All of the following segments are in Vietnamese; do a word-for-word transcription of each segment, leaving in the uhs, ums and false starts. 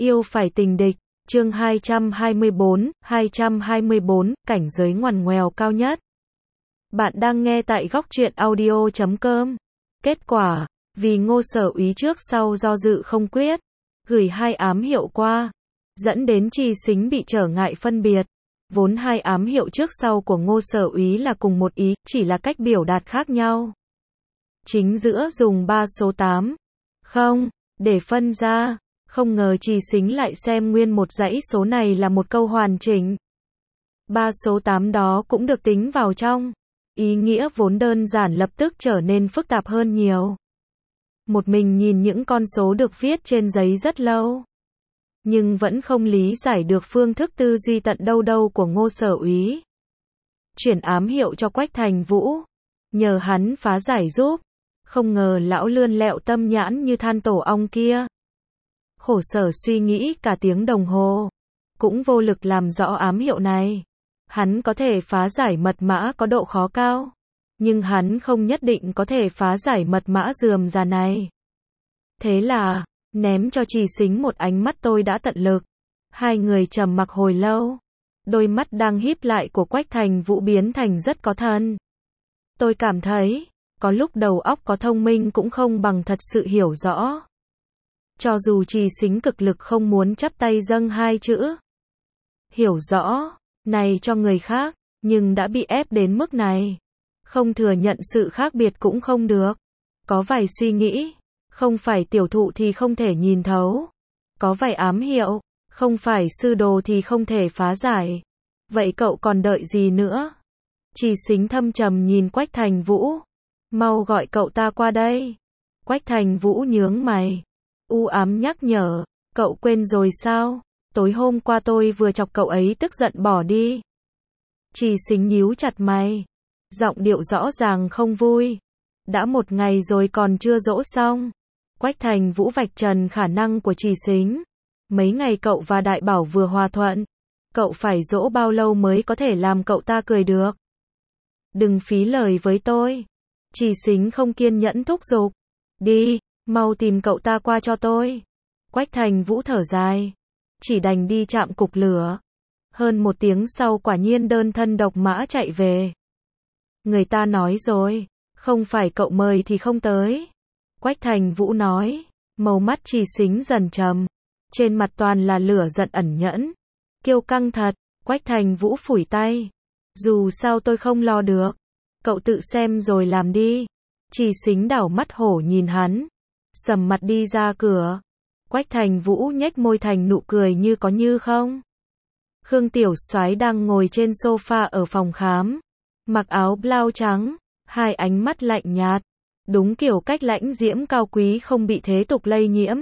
Yêu phải tình địch, chương hai trăm hai mươi bốn, hai trăm hai mươi bốn, cảnh giới ngoằn ngoèo cao nhất. Bạn đang nghe tại góc truyện audio chấm com. Kết quả, vì Ngô Sở Úy trước sau do dự không quyết, gửi hai ám hiệu qua, dẫn đến Trì Xính bị trở ngại phân biệt. Vốn hai ám hiệu trước sau của Ngô Sở Úy là cùng một ý, chỉ là cách biểu đạt khác nhau. Chính giữa dùng ba số tám, không, để phân ra. Không ngờ Trì Xính lại xem nguyên một dãy số này là một câu hoàn chỉnh. Ba số tám đó cũng được tính vào trong. Ý nghĩa vốn đơn giản lập tức trở nên phức tạp hơn nhiều. Một mình nhìn những con số được viết trên giấy rất lâu, nhưng vẫn không lý giải được phương thức tư duy tận đâu đâu của Ngô Sở Úy. Chuyển ám hiệu cho Quách Thành Vũ, nhờ hắn phá giải giúp. Không ngờ lão lươn lẹo tâm nhãn như than tổ ong kia, khổ sở suy nghĩ cả tiếng đồng hồ, cũng vô lực làm rõ ám hiệu này. Hắn có thể phá giải mật mã có độ khó cao, nhưng hắn không nhất định có thể phá giải mật mã rườm rà này. Thế là, ném cho Trì Xính một ánh mắt tôi đã tận lực. Hai người trầm mặc hồi lâu. Đôi mắt đang híp lại của Quách Thành Vũ biến thành rất có thần. Tôi cảm thấy, có lúc đầu óc có thông minh cũng không bằng thật sự hiểu rõ. Cho dù Trì Xính cực lực không muốn chắp tay dâng hai chữ hiểu rõ này cho người khác, nhưng đã bị ép đến mức này. Không thừa nhận sự khác biệt cũng không được. Có vài suy nghĩ, không phải tiểu thụ thì không thể nhìn thấu. Có vài ám hiệu, không phải sư đồ thì không thể phá giải. Vậy cậu còn đợi gì nữa? Trì Xính thâm trầm nhìn Quách Thành Vũ. Mau gọi cậu ta qua đây. Quách Thành Vũ nhướng mày, u ám nhắc nhở, cậu quên rồi sao? Tối hôm qua tôi vừa chọc cậu ấy tức giận bỏ đi. Trì Xính nhíu chặt mày, giọng điệu rõ ràng không vui. Đã một ngày rồi còn chưa dỗ xong. Quách Thành Vũ vạch trần khả năng của Trì Xính. Mấy ngày cậu và Đại Bảo vừa hòa thuận, cậu phải dỗ bao lâu mới có thể làm cậu ta cười được? Đừng phí lời với tôi. Trì Xính không kiên nhẫn thúc giục. Đi, mau tìm cậu ta qua cho tôi. Quách Thành Vũ thở dài, chỉ đành đi chạm cục lửa. Hơn một tiếng sau quả nhiên đơn thân độc mã chạy về. Người ta nói rồi, không phải cậu mời thì không tới. Quách Thành Vũ nói, màu mắt Trì Xính dần trầm, trên mặt toàn là lửa giận ẩn nhẫn. Kiêu căng thật. Quách Thành Vũ phủi tay, dù sao tôi không lo được, cậu tự xem rồi làm đi. Trì Xính đảo mắt hổ nhìn hắn, sầm mặt đi ra cửa. Quách Thành Vũ nhếch môi thành nụ cười như có như không. Khương Tiểu Soái đang ngồi trên sofa ở phòng khám, mặc áo blau trắng, hai ánh mắt lạnh nhạt, đúng kiểu cách lãnh diễm cao quý không bị thế tục lây nhiễm.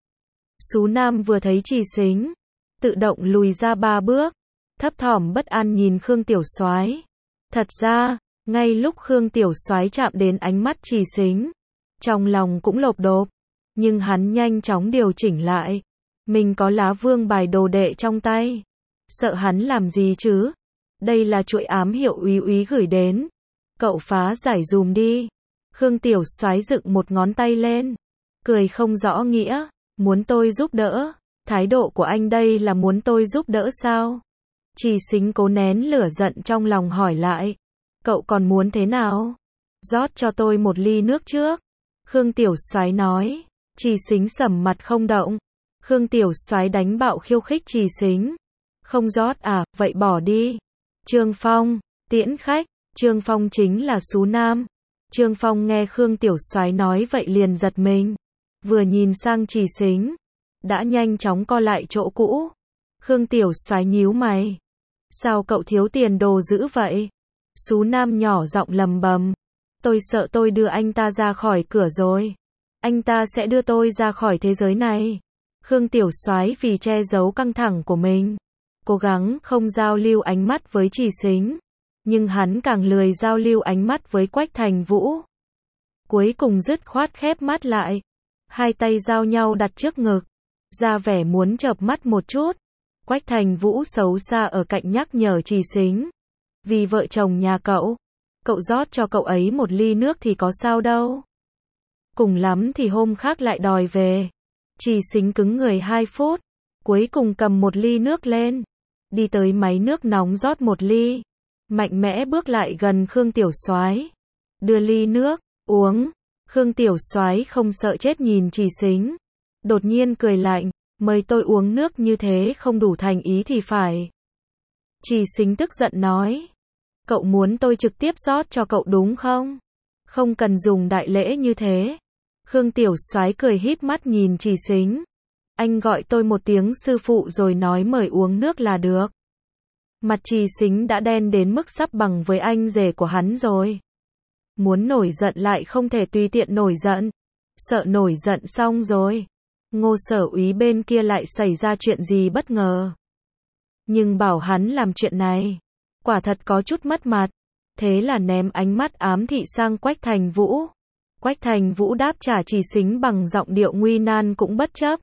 Sú Nam vừa thấy Trì Xính, tự động lùi ra ba bước, thấp thỏm bất an nhìn Khương Tiểu Soái. Thật ra, ngay lúc Khương Tiểu Soái chạm đến ánh mắt Trì Xính, trong lòng cũng lộp độp, nhưng hắn nhanh chóng điều chỉnh lại. Mình có lá vương bài đồ đệ trong tay, sợ hắn làm gì chứ? Đây là chuỗi ám hiệu Úy Úy gửi đến, cậu phá giải dùm đi. Khương Tiểu Soái dựng một ngón tay lên, cười không rõ nghĩa, muốn tôi giúp đỡ? Thái độ của anh đây là muốn tôi giúp đỡ sao? Trì Xính cố nén lửa giận trong lòng hỏi lại, cậu còn muốn thế nào? Rót cho tôi một ly nước trước. Khương Tiểu Soái nói. Trì Xính sầm mặt không động. Khương Tiểu Soái đánh bạo khiêu khích Trì Xính. Không rót à, vậy bỏ đi. Trương Phong, tiễn khách. Trương Phong chính là Sú Nam. Trương Phong nghe Khương Tiểu Soái nói vậy liền giật mình. Vừa nhìn sang Trì Xính, đã nhanh chóng co lại chỗ cũ. Khương Tiểu Soái nhíu mày. Sao cậu thiếu tiền đồ dữ vậy? Sú Nam nhỏ giọng lầm bầm. Tôi sợ tôi đưa anh ta ra khỏi cửa rồi. Anh ta sẽ đưa tôi ra khỏi thế giới này. Khương Tiểu Soái vì che giấu căng thẳng của mình, cố gắng không giao lưu ánh mắt với Trì Xính. Nhưng hắn càng lười giao lưu ánh mắt với Quách Thành Vũ. Cuối cùng dứt khoát khép mắt lại. Hai tay giao nhau đặt trước ngực, ra vẻ muốn chợp mắt một chút. Quách Thành Vũ xấu xa ở cạnh nhắc nhở Trì Xính. Vì vợ chồng nhà cậu, cậu rót cho cậu ấy một ly nước thì có sao đâu. Cùng lắm thì hôm khác lại đòi về. Trì Xính cứng người hai phút, Cuối cùng cầm một ly nước lên, đi tới máy nước nóng rót một ly, mạnh mẽ bước lại gần Khương Tiểu Soái, đưa ly nước, uống. Khương Tiểu Soái không sợ chết nhìn Trì Xính, đột nhiên cười lạnh, mời tôi uống nước như thế không đủ thành ý thì phải. Trì Xính tức giận nói, cậu muốn tôi trực tiếp rót cho cậu đúng không? Không cần dùng đại lễ như thế. Khương Tiểu Soái cười híp mắt nhìn Trì Xính, anh gọi tôi một tiếng sư phụ rồi nói mời uống nước là được. Mặt Trì Xính đã đen đến mức sắp bằng với anh rể của hắn rồi. Muốn nổi giận lại không thể tùy tiện nổi giận. Sợ nổi giận xong rồi, Ngô Sở Úy bên kia lại xảy ra chuyện gì bất ngờ. Nhưng bảo hắn làm chuyện này, quả thật có chút mất mặt. Thế là ném ánh mắt ám thị sang Quách Thành Vũ. Quách Thành Vũ đáp trả Trì Xính bằng giọng điệu nguy nan cũng bất chấp.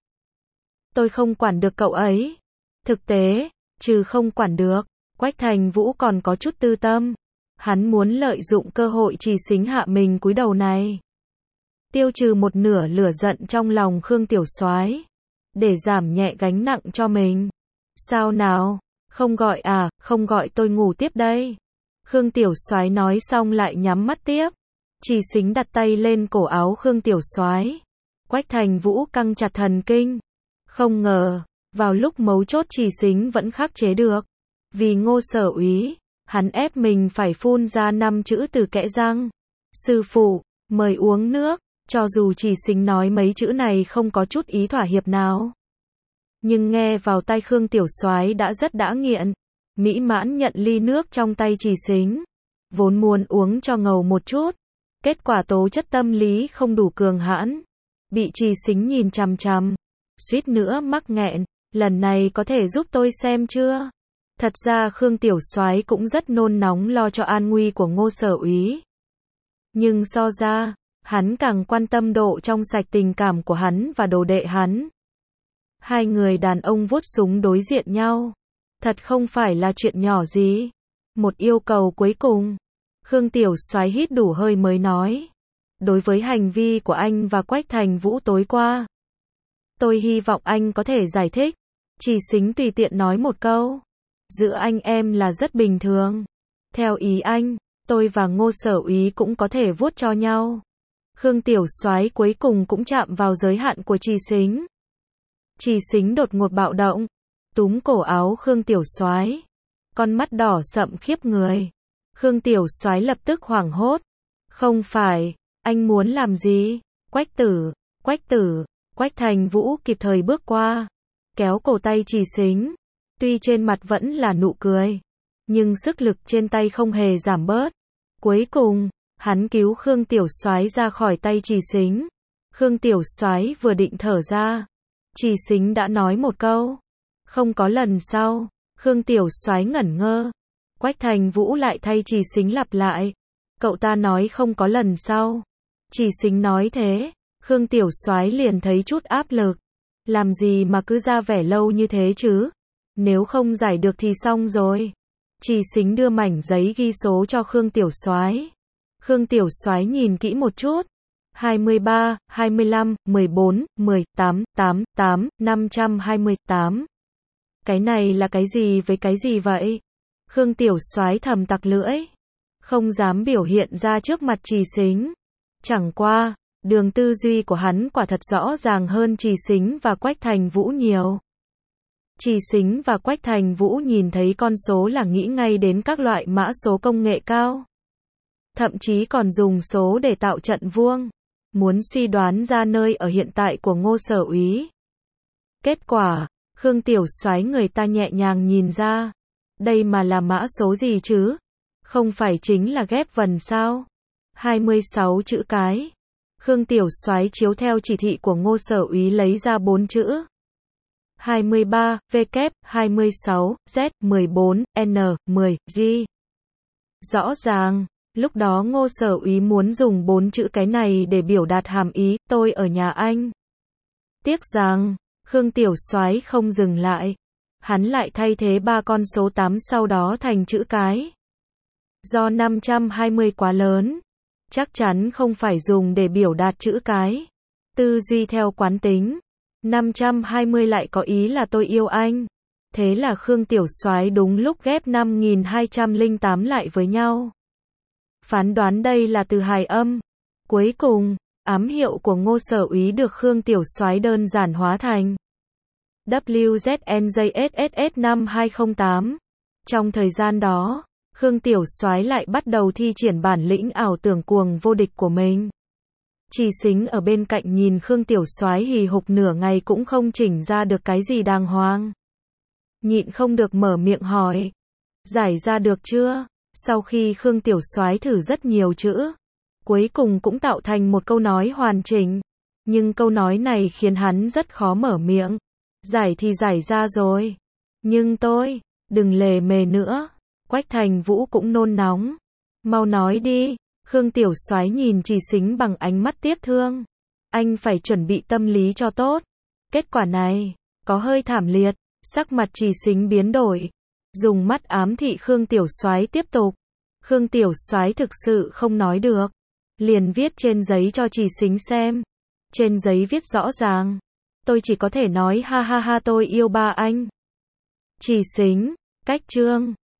Tôi không quản được cậu ấy. Thực tế, trừ không quản được, Quách Thành Vũ còn có chút tư tâm. Hắn muốn lợi dụng cơ hội Trì Xính hạ mình cúi đầu này, tiêu trừ một nửa lửa giận trong lòng Khương Tiểu Soái, để giảm nhẹ gánh nặng cho mình. Sao nào, không gọi à, không gọi tôi ngủ tiếp đây. Khương Tiểu Soái nói xong lại nhắm mắt tiếp. Trì Xính đặt tay lên cổ áo Khương Tiểu Soái. Quách Thành Vũ căng chặt thần kinh. Không ngờ, vào lúc mấu chốt Trì Xính vẫn khắc chế được. Vì Ngô Sở Úy, hắn ép mình phải phun ra năm chữ từ kẽ răng. Sư phụ, mời uống nước. Cho dù Trì Xính nói mấy chữ này không có chút ý thỏa hiệp nào, nhưng nghe vào tai Khương Tiểu Soái đã rất đã nghiện. Mỹ mãn nhận ly nước trong tay Trì Xính, vốn muốn uống cho ngầu một chút. Kết quả tố chất tâm lý không đủ cường hãn, bị Trì Xính nhìn chằm chằm, suýt nữa mắc nghẹn. Lần này có thể giúp tôi xem chưa? Thật ra Khương Tiểu Soái cũng rất nôn nóng lo cho an nguy của Ngô Sở Úy. Nhưng so ra, hắn càng quan tâm độ trong sạch tình cảm của hắn và đồ đệ hắn. Hai người đàn ông vuốt súng đối diện nhau. Thật không phải là chuyện nhỏ gì. Một yêu cầu cuối cùng. Khương Tiểu Soái hít đủ hơi mới nói. Đối với hành vi của anh và Quách Thành Vũ tối qua, tôi hy vọng anh có thể giải thích. Trì Xính tùy tiện nói một câu. Giữa anh em là rất bình thường. Theo ý anh, tôi và Ngô Sở Úy cũng có thể vuốt cho nhau. Khương Tiểu Soái cuối cùng cũng chạm vào giới hạn của Trì Xính. Trì Xính đột ngột bạo động, túm cổ áo Khương Tiểu Soái, con mắt đỏ sậm khiếp người. Khương Tiểu Soái lập tức hoảng hốt. Không phải, anh muốn làm gì? Quách tử, Quách tử, Quách Thành Vũ kịp thời bước qua, kéo cổ tay Trì Xính. Tuy trên mặt vẫn là nụ cười, nhưng sức lực trên tay không hề giảm bớt. Cuối cùng, hắn cứu Khương Tiểu Soái ra khỏi tay Trì Xính. Khương Tiểu Soái vừa định thở ra, Trì Xính đã nói một câu. Không có lần sau. Khương Tiểu Soái ngẩn ngơ. Quách Thành Vũ lại thay Trì Xính lặp lại. Cậu ta nói không có lần sau. Trì Xính nói thế. Khương Tiểu Soái liền thấy chút áp lực. Làm gì mà cứ ra vẻ lâu như thế chứ? Nếu không giải được thì xong rồi. Trì Xính đưa mảnh giấy ghi số cho Khương Tiểu Soái. Khương Tiểu Soái nhìn kỹ một chút. hai mươi ba, hai mươi lăm, mười bốn, mười, tám, tám, tám, năm trăm hai mươi tám. Cái này là cái gì với cái gì vậy? Khương Tiểu Soái thầm tặc lưỡi. Không dám biểu hiện ra trước mặt Trì Xính. Chẳng qua, đường tư duy của hắn quả thật rõ ràng hơn Trì Xính và Quách Thành Vũ nhiều. Trì Xính và Quách Thành Vũ nhìn thấy con số là nghĩ ngay đến các loại mã số công nghệ cao. Thậm chí còn dùng số để tạo trận vuông, muốn suy đoán ra nơi ở hiện tại của Ngô Sở Úy. Kết quả, Khương Tiểu Soái người ta nhẹ nhàng nhìn ra. Đây mà là mã số gì chứ? Không phải chính là ghép vần sao? hai mươi sáu chữ cái. Khương Tiểu Soái chiếu theo chỉ thị của Ngô Sở Úy lấy ra bốn chữ. hai mươi ba, W, hai mươi sáu, Z, mười bốn, N, mười, G. Rõ ràng, lúc đó Ngô Sở Úy muốn dùng bốn chữ cái này để biểu đạt hàm ý, tôi ở nhà anh. Tiếc rằng, Khương Tiểu Soái không dừng lại. Hắn lại thay thế ba con số tám sau đó thành chữ cái. Do năm trăm hai mươi quá lớn, chắc chắn không phải dùng để biểu đạt chữ cái. Tư duy theo quán tính. năm trăm hai mươi lại có ý là tôi yêu anh. Thế là Khương Tiểu Soái đúng lúc ghép năm nghìn hai trăm lẻ tám lại với nhau. Phán đoán đây là từ hài âm. Cuối cùng, ám hiệu của Ngô Sở Úy được Khương Tiểu Soái đơn giản hóa thành W Z N J S S S năm hai không tám. Trong thời gian đó, Khương Tiểu Soái lại bắt đầu thi triển bản lĩnh ảo tưởng cuồng vô địch của mình. Trì Xính ở bên cạnh nhìn Khương Tiểu Soái hì hục nửa ngày cũng không chỉnh ra được cái gì đàng hoàng. Nhịn không được mở miệng hỏi. Giải ra được chưa? Sau khi Khương Tiểu Soái thử rất nhiều chữ, cuối cùng cũng tạo thành một câu nói hoàn chỉnh. Nhưng câu nói này khiến hắn rất khó mở miệng. Giải thì giải ra rồi. Nhưng tôi, đừng lề mề nữa. Quách Thành Vũ cũng nôn nóng. Mau nói đi. Khương Tiểu Soái nhìn Trì Xính bằng ánh mắt tiếc thương. Anh phải chuẩn bị tâm lý cho tốt. Kết quả này, có hơi thảm liệt. Sắc mặt Trì Xính biến đổi. Dùng mắt ám thị Khương Tiểu Soái tiếp tục. Khương Tiểu Soái thực sự không nói được. Liền viết trên giấy cho Trì Xính xem. Trên giấy viết rõ ràng. Tôi chỉ có thể nói ha ha ha tôi yêu ba anh. Trì Xính, cách chương.